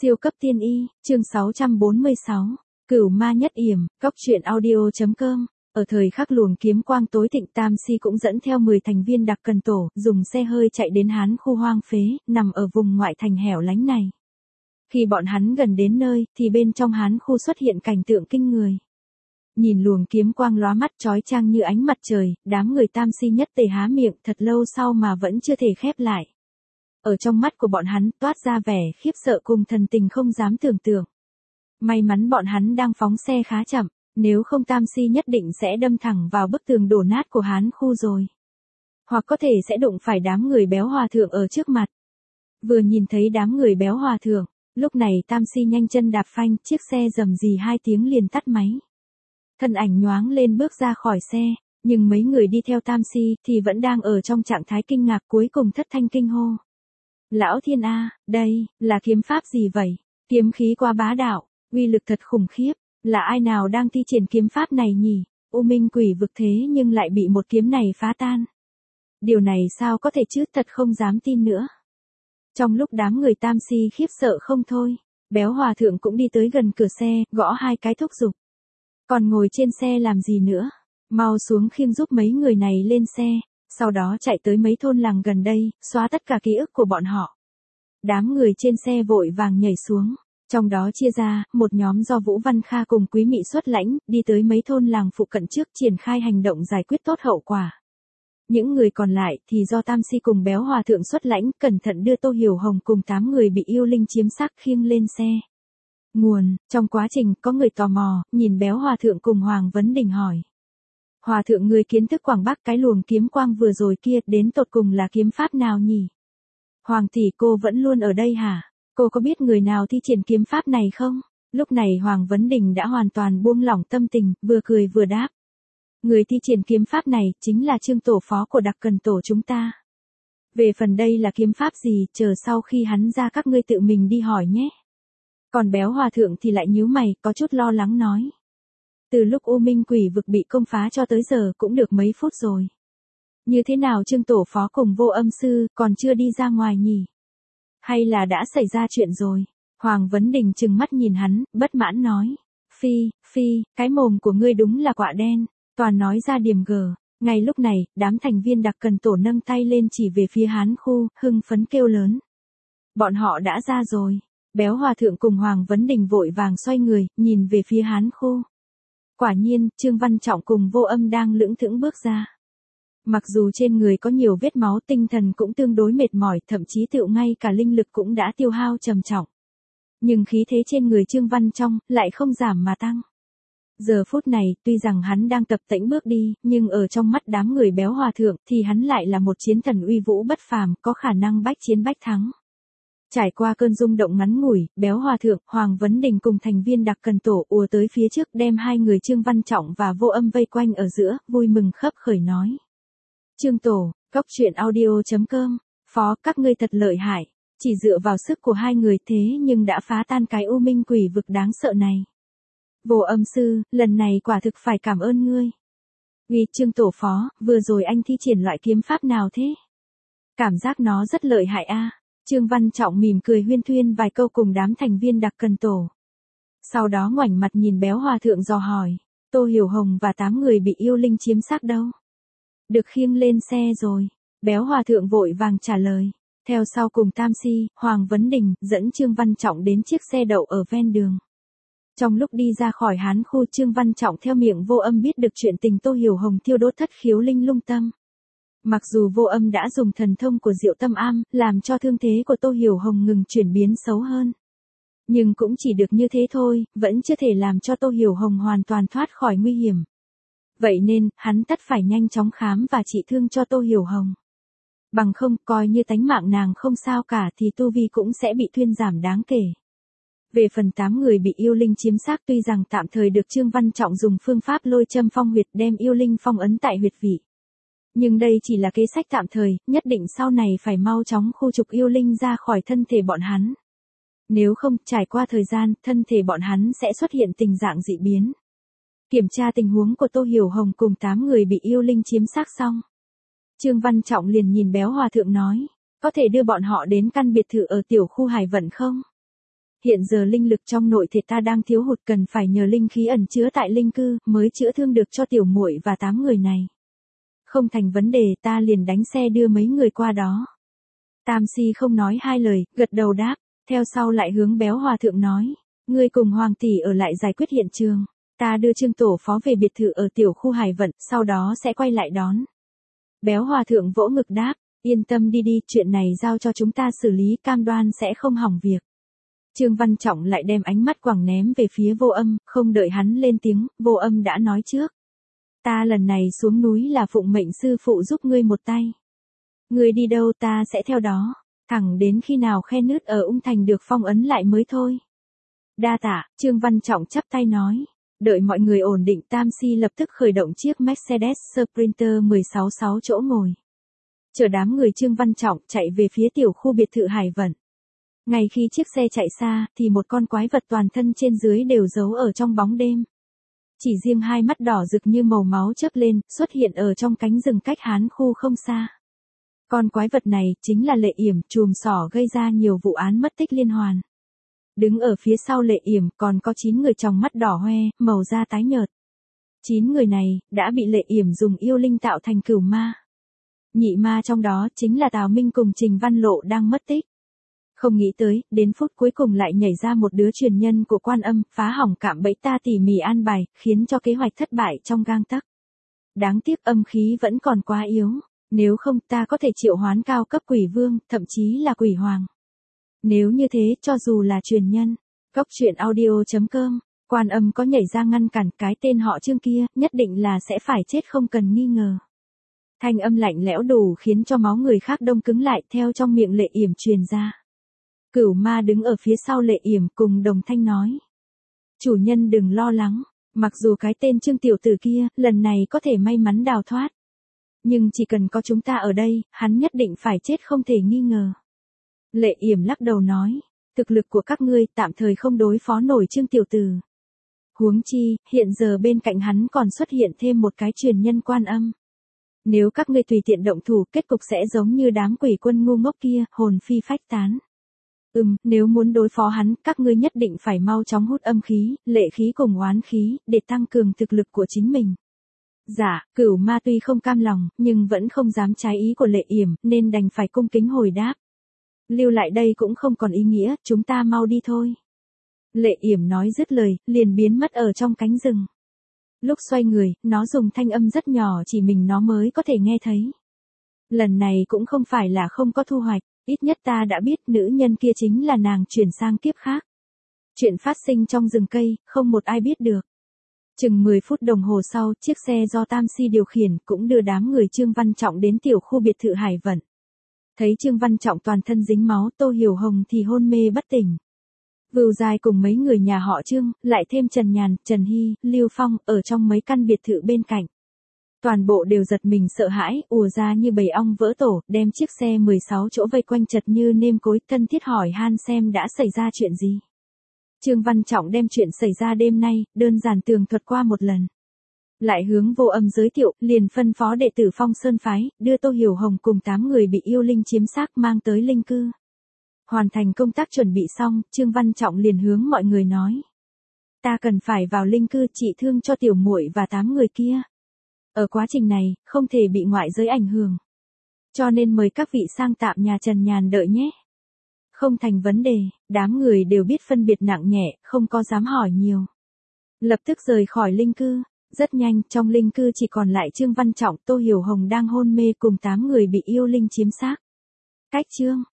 Siêu cấp tiên y, chương 646, Cửu ma nhất yểm, Cóc truyện audio.com. Ở thời khắc luồng kiếm quang tối thịnh, Tam Si cũng dẫn theo 10 thành viên đặc cần tổ, dùng xe hơi chạy đến Hán khu hoang phế, nằm ở vùng ngoại thành hẻo lánh này. Khi bọn hắn gần đến nơi, thì bên trong Hán khu xuất hiện cảnh tượng kinh người. Nhìn luồng kiếm quang lóa mắt chói chang như ánh mặt trời, đám người Tam Si nhất tề há miệng thật lâu sau mà vẫn chưa thể khép lại. Ở trong mắt của bọn hắn toát ra vẻ khiếp sợ cùng thần tình không dám tưởng tượng. May mắn bọn hắn đang phóng xe khá chậm, nếu không Tam Si nhất định sẽ đâm thẳng vào bức tường đổ nát của Hán khu rồi. Hoặc có thể sẽ đụng phải đám người béo hòa thượng ở trước mặt. Vừa nhìn thấy đám người béo hòa thượng, lúc này Tam Si nhanh chân đạp phanh, chiếc xe rầm rì 2 tiếng liền tắt máy. Thân ảnh nhoáng lên bước ra khỏi xe, nhưng mấy người đi theo Tam Si thì vẫn đang ở trong trạng thái kinh ngạc, cuối cùng thất thanh kinh hô. Lão thiên A, đây, là kiếm pháp gì vậy? Kiếm khí quá bá đạo, uy lực thật khủng khiếp, là ai nào đang thi triển kiếm pháp này nhỉ? U Minh quỷ vực thế nhưng lại bị một kiếm này phá tan. Điều này sao có thể chứ, thật không dám tin nữa. Trong lúc đám người Tam Si khiếp sợ không thôi, béo hòa thượng cũng đi tới gần cửa xe, gõ 2 cái thúc giục. Còn ngồi trên xe làm gì nữa? Mau xuống khiêng giúp mấy người này lên xe. Sau đó chạy tới mấy thôn làng gần đây, xóa tất cả ký ức của bọn họ. Đám người trên xe vội vàng nhảy xuống, trong đó chia ra, một nhóm do Vũ Văn Kha cùng Quý Mị xuất lãnh, đi tới mấy thôn làng phụ cận trước triển khai hành động giải quyết tốt hậu quả. Những người còn lại thì do Tam Si cùng béo hòa thượng xuất lãnh, cẩn thận đưa Tô Hiểu Hồng cùng 8 người bị yêu linh chiếm xác khiêng lên xe. Nguồn, trong quá trình có người tò mò, nhìn béo hòa thượng cùng Hoàng Vấn Đình hỏi. Hòa thượng, người kiến thức Quảng Bắc, cái luồng kiếm quang vừa rồi kia đến tột cùng là kiếm pháp nào nhỉ? Hoàng tỷ, cô vẫn luôn ở đây hả? Cô có biết người nào thi triển kiếm pháp này không? Lúc này Hoàng Vấn Đình đã hoàn toàn buông lỏng tâm tình, vừa cười vừa đáp. Người thi triển kiếm pháp này chính là Trương tổ phó của đặc cần tổ chúng ta. Về phần đây là kiếm pháp gì, chờ sau khi hắn ra các ngươi tự mình đi hỏi nhé. Còn béo hòa thượng thì lại nhíu mày, có chút lo lắng nói. Từ lúc U Minh quỷ vực bị công phá cho tới giờ cũng được mấy phút rồi. Như thế nào Trương tổ phó cùng Vô Âm sư còn chưa đi ra ngoài nhỉ? Hay là đã xảy ra chuyện rồi? Hoàng Vấn Đình trừng mắt nhìn hắn, bất mãn nói. Phi, cái mồm của ngươi đúng là quạ đen, toàn nói ra điểm gờ. Ngay lúc này, đám thành viên đặc cần tổ nâng tay lên chỉ về phía Hán khu, hưng phấn kêu lớn. Bọn họ đã ra rồi. Béo hòa thượng cùng Hoàng Vấn Đình vội vàng xoay người, nhìn về phía Hán khu. Quả nhiên, Trương Văn Trọng cùng Vô Âm đang lững thững bước ra. Mặc dù trên người có nhiều vết máu, tinh thần cũng tương đối mệt mỏi, thậm chí tựu ngay cả linh lực cũng đã tiêu hao trầm trọng. Nhưng khí thế trên người Trương Văn Trọng lại không giảm mà tăng. Giờ phút này, tuy rằng hắn đang tập tễnh bước đi, nhưng ở trong mắt đám người béo hòa thượng thì hắn lại là một chiến thần uy vũ bất phàm, có khả năng bách chiến bách thắng. Trải qua cơn rung động ngắn ngủi, béo hòa thượng, Hoàng Vấn Đình cùng thành viên đặc cần tổ ùa tới phía trước, đem 2 người Trương Văn Trọng và Vô Âm vây quanh ở giữa, vui mừng khấp khởi nói. Trương tổ, Cóc truyện audio.com, phó, các ngươi thật lợi hại, chỉ dựa vào sức của 2 người thế nhưng đã phá tan cái U Minh quỷ vực đáng sợ này. Vô Âm sư, lần này quả thực phải cảm ơn ngươi. Vì Trương tổ phó, vừa rồi anh thi triển loại kiếm pháp nào thế? Cảm giác nó rất lợi hại a. Trương Văn Trọng mỉm cười huyên thuyên vài câu cùng đám thành viên đặc cần tổ. Sau đó ngoảnh mặt nhìn béo hòa thượng dò hỏi, Tô Hiểu Hồng và 8 người bị yêu linh chiếm xác đâu? Được khiêng lên xe rồi. Béo hòa thượng vội vàng trả lời. Theo sau cùng Tam Si, Hoàng Vấn Đình dẫn Trương Văn Trọng đến chiếc xe đậu ở ven đường. Trong lúc đi ra khỏi Hán khu, Trương Văn Trọng theo miệng Vô Âm biết được chuyện tình Tô Hiểu Hồng thiêu đốt thất khiếu linh lung tâm. Mặc dù Vô Âm đã dùng thần thông của Diệu Tâm Am, làm cho thương thế của Tô Hiểu Hồng ngừng chuyển biến xấu hơn. Nhưng cũng chỉ được như thế thôi, vẫn chưa thể làm cho Tô Hiểu Hồng hoàn toàn thoát khỏi nguy hiểm. Vậy nên, hắn tất phải nhanh chóng khám và trị thương cho Tô Hiểu Hồng. Bằng không, coi như tánh mạng nàng không sao cả thì tu vi cũng sẽ bị thuyên giảm đáng kể. Về phần 8 người bị yêu linh chiếm xác, tuy rằng tạm thời được Trương Văn Trọng dùng phương pháp lôi châm phong huyệt đem yêu linh phong ấn tại huyệt vị. Nhưng đây chỉ là kế sách tạm thời, nhất định sau này phải mau chóng khu trục yêu linh ra khỏi thân thể bọn hắn. Nếu không, trải qua thời gian, thân thể bọn hắn sẽ xuất hiện tình dạng dị biến. Kiểm tra tình huống của Tô Hiểu Hồng cùng 8 người bị yêu linh chiếm xác xong. Trương Văn Trọng liền nhìn béo hòa thượng nói, có thể đưa bọn họ đến căn biệt thự ở tiểu khu Hải Vận không? Hiện giờ linh lực trong nội thể ta đang thiếu hụt, cần phải nhờ linh khí ẩn chứa tại linh cư mới chữa thương được cho tiểu muội và 8 người này. Không thành vấn đề, ta liền đánh xe đưa mấy người qua đó. Tam Si không nói hai lời, gật đầu đáp, theo sau lại hướng Béo Hòa Thượng nói, ngươi cùng Hoàng tỷ ở lại giải quyết hiện trường, ta đưa Trương tổ phó về biệt thự ở tiểu khu Hải Vận, sau đó sẽ quay lại đón. Béo Hòa Thượng vỗ ngực đáp, yên tâm đi đi, chuyện này giao cho chúng ta xử lý, cam đoan sẽ không hỏng việc. Trương Văn Trọng lại đem ánh mắt quẳng ném về phía Vô Âm, không đợi hắn lên tiếng, Vô Âm đã nói trước. Ta lần này xuống núi là phụng mệnh sư phụ giúp ngươi một tay. Ngươi đi đâu ta sẽ theo đó, thẳng đến khi nào khe nứt ở Ung Thành được phong ấn lại mới thôi. Đa tạ, Trương Văn Trọng chắp tay nói. Đợi mọi người ổn định, Tam Si lập tức khởi động chiếc Mercedes Sprinter 16 chỗ ngồi. Chở đám người Trương Văn Trọng chạy về phía tiểu khu biệt thự Hải Vận. Ngay khi chiếc xe chạy xa, thì một con quái vật toàn thân trên dưới đều giấu ở trong bóng đêm. Chỉ riêng hai mắt đỏ rực như màu máu chớp lên, xuất hiện ở trong cánh rừng cách Hán khu không xa. Con quái vật này chính là Lệ Yểm, chùm xỏ gây ra nhiều vụ án mất tích liên hoàn. Đứng ở phía sau Lệ Yểm còn có 9 người tròng mắt đỏ hoe, màu da tái nhợt. 9 người này đã bị Lệ Yểm dùng yêu linh tạo thành cửu ma. Nhị ma trong đó chính là Tào Minh cùng Trình Văn Lộ đang mất tích. Không nghĩ tới, đến phút cuối cùng lại nhảy ra một đứa truyền nhân của Quan Âm, phá hỏng cạm bẫy ta tỉ mỉ an bài, khiến cho kế hoạch thất bại trong gang tấc. Đáng tiếc âm khí vẫn còn quá yếu, nếu không ta có thể triệu hoán cao cấp quỷ vương, thậm chí là quỷ hoàng. Nếu như thế, cho dù là truyền nhân, Góc Truyện Audio.com, Quan Âm có nhảy ra ngăn cản, cái tên họ Trương kia, nhất định là sẽ phải chết không cần nghi ngờ. Thanh âm lạnh lẽo đủ khiến cho máu người khác đông cứng lại, theo trong miệng Lệ Yểm truyền ra. Cửu ma đứng ở phía sau Lệ Yểm cùng đồng thanh nói. Chủ nhân đừng lo lắng, mặc dù cái tên Trương tiểu tử kia, lần này có thể may mắn đào thoát. Nhưng chỉ cần có chúng ta ở đây, hắn nhất định phải chết không thể nghi ngờ. Lệ Yểm lắc đầu nói, thực lực của các ngươi tạm thời không đối phó nổi Trương tiểu tử. Huống chi, hiện giờ bên cạnh hắn còn xuất hiện thêm một cái truyền nhân Quan Âm. Nếu các ngươi tùy tiện động thủ, kết cục sẽ giống như đám quỷ quân ngu ngốc kia, hồn phi phách tán. Nếu muốn đối phó hắn, các ngươi nhất định phải mau chóng hút âm khí, lệ khí cùng oán khí, để tăng cường thực lực của chính mình. Dạ, Cửu ma tuy không cam lòng, nhưng vẫn không dám trái ý của Lệ Yểm, nên đành phải cung kính hồi đáp. Lưu lại đây cũng không còn ý nghĩa, chúng ta mau đi thôi. Lệ Yểm nói dứt lời, liền biến mất ở trong cánh rừng. Lúc xoay người, nó dùng thanh âm rất nhỏ chỉ mình nó mới có thể nghe thấy. Lần này cũng không phải là không có thu hoạch, ít nhất ta đã biết nữ nhân kia chính là nàng chuyển sang kiếp khác. Chuyện phát sinh trong rừng cây, không một ai biết được. Chừng 10 phút đồng hồ sau, chiếc xe do Tam Si điều khiển cũng đưa đám người Trương Văn Trọng đến tiểu khu biệt thự Hải Vận. Thấy Trương Văn Trọng toàn thân dính máu, Tô Hiểu Hồng thì hôn mê bất tỉnh. Vưu Dài cùng mấy người nhà họ Trương, lại thêm Trần Nhàn, Trần Hy, Lưu Phong, ở trong mấy căn biệt thự bên cạnh. Toàn bộ đều giật mình sợ hãi, ùa ra như bầy ong vỡ tổ, đem chiếc xe 16 chỗ vây quanh chật như nêm cối, thân thiết hỏi han xem đã xảy ra chuyện gì. Trương Văn Trọng đem chuyện xảy ra đêm nay, đơn giản tường thuật qua một lần. Lại hướng Vô Âm giới thiệu, liền phân phó đệ tử Phong Sơn Phái, đưa Tô Hiểu Hồng cùng 8 người bị yêu linh chiếm xác mang tới linh cư. Hoàn thành công tác chuẩn bị xong, Trương Văn Trọng liền hướng mọi người nói. Ta cần phải vào linh cư trị thương cho tiểu muội và 8 người kia. Ở quá trình này, không thể bị ngoại giới ảnh hưởng. Cho nên mời các vị sang tạm nhà Trần Nhàn đợi nhé. Không thành vấn đề, đám người đều biết phân biệt nặng nhẹ, không có dám hỏi nhiều. Lập tức rời khỏi linh cư. Rất nhanh, trong linh cư chỉ còn lại Trương Văn Trọng, Tô Hiểu Hồng đang hôn mê cùng 8 người bị yêu linh chiếm xác. Cách chương